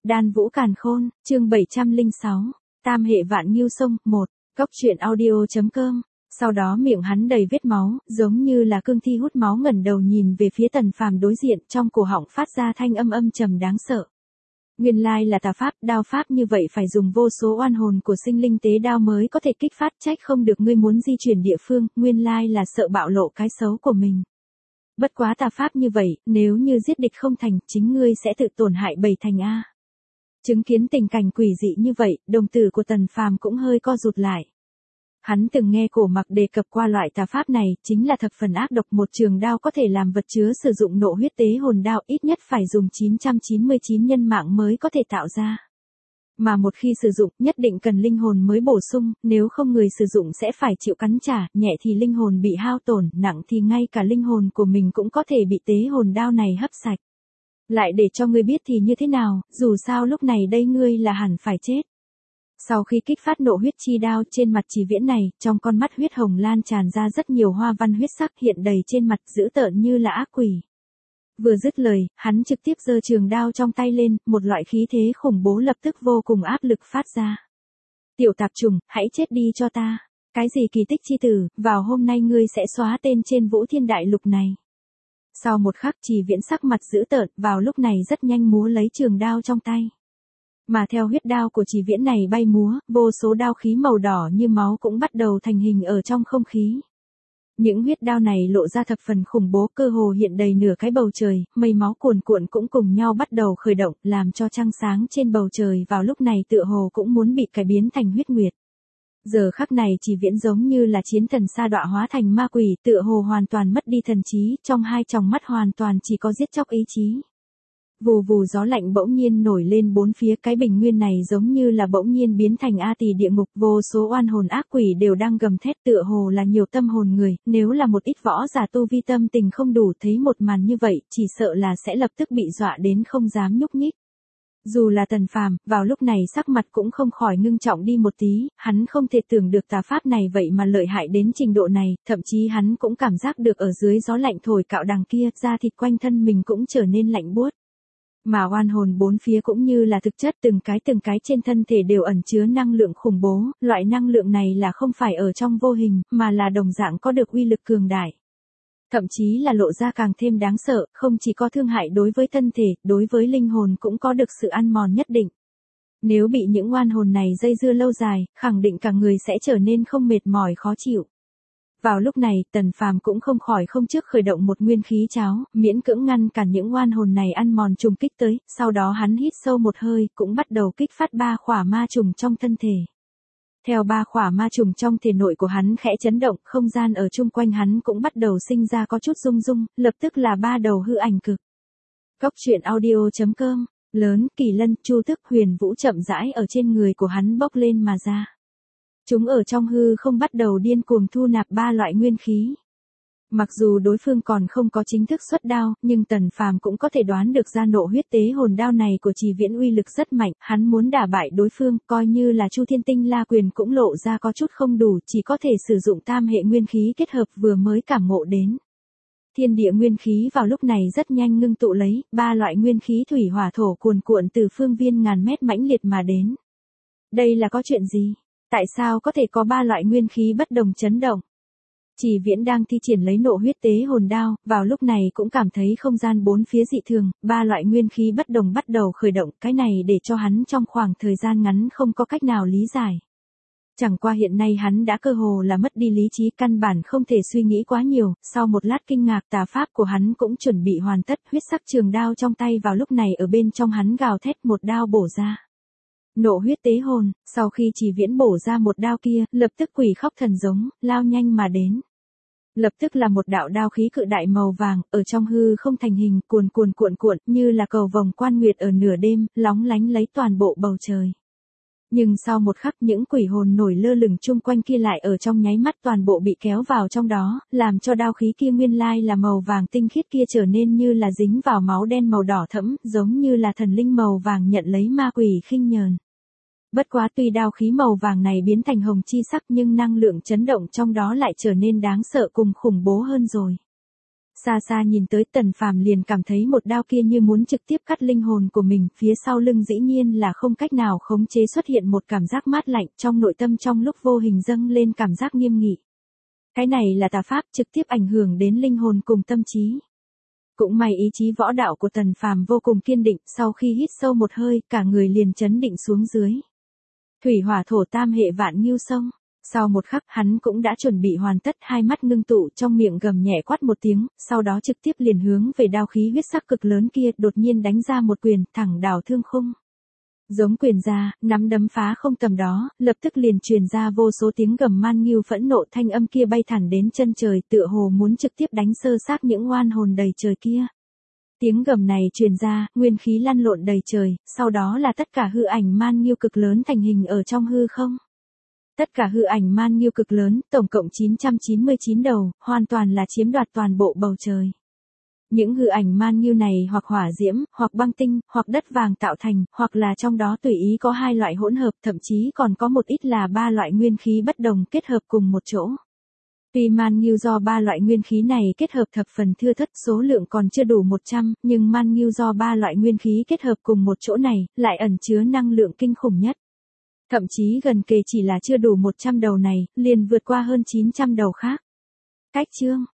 Đan Vũ Càn Khôn, chương 706, Tam hệ vạn nghiêu sông, 1, Cốc truyện audio.com. Sau đó miệng hắn đầy vết máu, giống như là cương thi hút máu, ngẩng đầu nhìn về phía Tần Phàm đối diện, trong cổ họng phát ra thanh âm âm trầm đáng sợ. Nguyên lai là tà pháp, đao pháp như vậy phải dùng vô số oan hồn của sinh linh tế đao mới có thể kích phát, trách không được ngươi muốn di chuyển địa phương, nguyên lai là sợ bạo lộ cái xấu của mình. Bất quá tà pháp như vậy, nếu như giết địch không thành, chính ngươi sẽ tự tổn hại bảy thành a. Chứng kiến tình cảnh quỷ dị như vậy, đồng tử của Tần Phàm cũng hơi co rụt lại. Hắn từng nghe Cổ Mặc đề cập qua loại tà pháp này, chính là thập phần ác độc, một trường đao có thể làm vật chứa sử dụng nộ huyết tế hồn đao, ít nhất phải dùng 999 nhân mạng mới có thể tạo ra. Mà một khi sử dụng, nhất định cần linh hồn mới bổ sung, nếu không người sử dụng sẽ phải chịu cắn trả, nhẹ thì linh hồn bị hao tổn, nặng thì ngay cả linh hồn của mình cũng có thể bị tế hồn đao này hấp sạch. Lại để cho ngươi biết thì như thế nào, dù sao lúc này đây ngươi là hẳn phải chết. Sau khi kích phát nộ huyết chi đao, trên mặt Chỉ Viễn này, trong con mắt huyết hồng lan tràn ra rất nhiều hoa văn huyết sắc hiện đầy trên mặt, dữ tợn như là ác quỷ. Vừa dứt lời, hắn trực tiếp giơ trường đao trong tay lên, một loại khí thế khủng bố lập tức vô cùng áp lực phát ra. Tiểu tạp trùng, hãy chết đi cho ta. Cái gì kỳ tích chi tử, vào hôm nay ngươi sẽ xóa tên trên Vũ Thiên Đại Lục này. Sau một khắc Chỉ Viễn sắc mặt dữ tợn, vào lúc này rất nhanh múa lấy trường đao trong tay. Mà theo huyết đao của Chỉ Viễn này bay múa, vô số đao khí màu đỏ như máu cũng bắt đầu thành hình ở trong không khí. Những huyết đao này lộ ra thập phần khủng bố, cơ hồ hiện đầy nửa cái bầu trời, mây máu cuồn cuộn cũng cùng nhau bắt đầu khởi động, làm cho trăng sáng trên bầu trời vào lúc này tựa hồ cũng muốn bị cải biến thành huyết nguyệt. Giờ khắc này Chỉ Viễn giống như là chiến thần sa đọa hóa thành ma quỷ, tựa hồ hoàn toàn mất đi thần trí, trong hai tròng mắt hoàn toàn chỉ có giết chóc ý chí. Vù vù gió lạnh bỗng nhiên nổi lên bốn phía, cái bình nguyên này giống như là bỗng nhiên biến thành A Tỳ địa ngục, vô số oan hồn ác quỷ đều đang gầm thét, tựa hồ là nhiều tâm hồn người, nếu là một ít võ giả tu vi tâm tình không đủ thấy một màn như vậy, chỉ sợ là sẽ lập tức bị dọa đến không dám nhúc nhích. Dù là Tần Phàm, vào lúc này sắc mặt cũng không khỏi ngưng trọng đi một tí, hắn không thể tưởng được tà pháp này vậy mà lợi hại đến trình độ này, thậm chí hắn cũng cảm giác được ở dưới gió lạnh thổi cạo đằng kia, da thịt quanh thân mình cũng trở nên lạnh buốt. Mà oan hồn bốn phía cũng như là thực chất, từng cái trên thân thể đều ẩn chứa năng lượng khủng bố, loại năng lượng này là không phải ở trong vô hình, mà là đồng dạng có được uy lực cường đại. Thậm chí là lộ ra càng thêm đáng sợ, không chỉ có thương hại đối với thân thể, đối với linh hồn cũng có được sự ăn mòn nhất định. Nếu bị những oan hồn này dây dưa lâu dài, khẳng định cả người sẽ trở nên không mệt mỏi khó chịu. Vào lúc này, Tần Phàm cũng không khỏi không trước khởi động một nguyên khí cháo, miễn cưỡng ngăn cản những oan hồn này ăn mòn trùng kích tới, sau đó hắn hít sâu một hơi, cũng bắt đầu kích phát 3 khỏa ma trùng trong thân thể. Theo 3 khỏa ma trùng trong thể nội của hắn khẽ chấn động, không gian ở chung quanh hắn cũng bắt đầu sinh ra có chút rung rung, lập tức là 3 đầu hư ảnh cực. Cốc truyện audio.com, lớn, Kỳ Lân, Chu Tức, Huyền Vũ chậm rãi ở trên người của hắn bốc lên mà ra. Chúng ở trong hư không bắt đầu điên cuồng thu nạp 3 loại nguyên khí. Mặc dù đối phương còn không có chính thức xuất đao, nhưng Tần Phàm cũng có thể đoán được ra nộ huyết tế hồn đao này của Chỉ Viễn uy lực rất mạnh, hắn muốn đả bại đối phương, coi như là Chu Thiên Tinh La Quyền cũng lộ ra có chút không đủ, chỉ có thể sử dụng tam hệ nguyên khí kết hợp vừa mới cảm ngộ đến. Thiên địa nguyên khí vào lúc này rất nhanh ngưng tụ lấy, 3 loại nguyên khí thủy hỏa thổ cuồn cuộn từ phương viên ngàn mét mãnh liệt mà đến. Đây là có chuyện gì? Tại sao có thể có 3 loại nguyên khí bất đồng chấn động? Chỉ Viễn đang thi triển lấy nộ huyết tế hồn đao, vào lúc này cũng cảm thấy không gian bốn phía dị thường, 3 loại nguyên khí bất đồng bắt đầu khởi động, cái này để cho hắn trong khoảng thời gian ngắn không có cách nào lý giải. Chẳng qua hiện nay hắn đã cơ hồ là mất đi lý trí, căn bản không thể suy nghĩ quá nhiều, sau một lát kinh ngạc tà pháp của hắn cũng chuẩn bị hoàn tất, huyết sắc trường đao trong tay vào lúc này ở bên trong hắn gào thét một đao bổ ra. Nộ huyết tế hồn, sau khi Chỉ Viễn bổ ra một đao kia, lập tức quỷ khóc thần giống, lao nhanh mà đến. Lập tức là một đạo đao khí cự đại màu vàng, ở trong hư không thành hình, cuồn cuộn, như là cầu vồng quan nguyệt ở nửa đêm, lóng lánh lấy toàn bộ bầu trời. Nhưng sau một khắc những quỷ hồn nổi lơ lửng chung quanh kia lại ở trong nháy mắt toàn bộ bị kéo vào trong đó, làm cho đao khí kia nguyên lai là màu vàng tinh khiết kia trở nên như là dính vào máu đen màu đỏ thẫm, giống như là thần linh màu vàng nhận lấy ma quỷ khinh nhờn. Bất quá tuy đao khí màu vàng này biến thành hồng chi sắc nhưng năng lượng chấn động trong đó lại trở nên đáng sợ cùng khủng bố hơn rồi. Xa xa nhìn tới Tần Phàm liền cảm thấy một đao kia như muốn trực tiếp cắt linh hồn của mình, phía sau lưng dĩ nhiên là không cách nào khống chế xuất hiện một cảm giác mát lạnh, trong nội tâm trong lúc vô hình dâng lên cảm giác nghiêm nghị. Cái này là tà pháp trực tiếp ảnh hưởng đến linh hồn cùng tâm trí. Cũng may ý chí võ đạo của Tần Phàm vô cùng kiên định, sau khi hít sâu một hơi, cả người liền chấn định xuống dưới. Thủy hỏa thổ tam hệ vạn ngưu sông. Sau một khắc hắn cũng đã chuẩn bị hoàn tất, hai mắt ngưng tụ, trong miệng gầm nhẹ quát một tiếng, sau đó trực tiếp liền hướng về đao khí huyết sắc cực lớn kia, đột nhiên đánh ra một quyền, thẳng đảo thương khung. Giống quyền ra, nắm đấm phá không tầm đó, lập tức liền truyền ra vô số tiếng gầm man nghiêu phẫn nộ, thanh âm kia bay thẳng đến chân trời, tựa hồ muốn trực tiếp đánh sơ xác những oan hồn đầy trời kia. Tiếng gầm này truyền ra, nguyên khí lăn lộn đầy trời, sau đó là tất cả hư ảnh man nghiêu cực lớn thành hình ở trong hư không. Tất cả hư ảnh man nghiêu cực lớn, tổng cộng 999 đầu, hoàn toàn là chiếm đoạt toàn bộ bầu trời. Những hư ảnh man nghiêu này hoặc hỏa diễm, hoặc băng tinh, hoặc đất vàng tạo thành, hoặc là trong đó tùy ý có hai loại hỗn hợp, thậm chí còn có một ít là ba loại nguyên khí bất đồng kết hợp cùng một chỗ. Tuy man nghiêu do ba loại nguyên khí này kết hợp thập phần thưa thớt, số lượng còn chưa đủ 100, nhưng man nghiêu do ba loại nguyên khí kết hợp cùng một chỗ này, lại ẩn chứa năng lượng kinh khủng nhất. Thậm chí gần kề chỉ là chưa đủ 100 đầu này, liền vượt qua hơn 900 đầu khác. Cách chương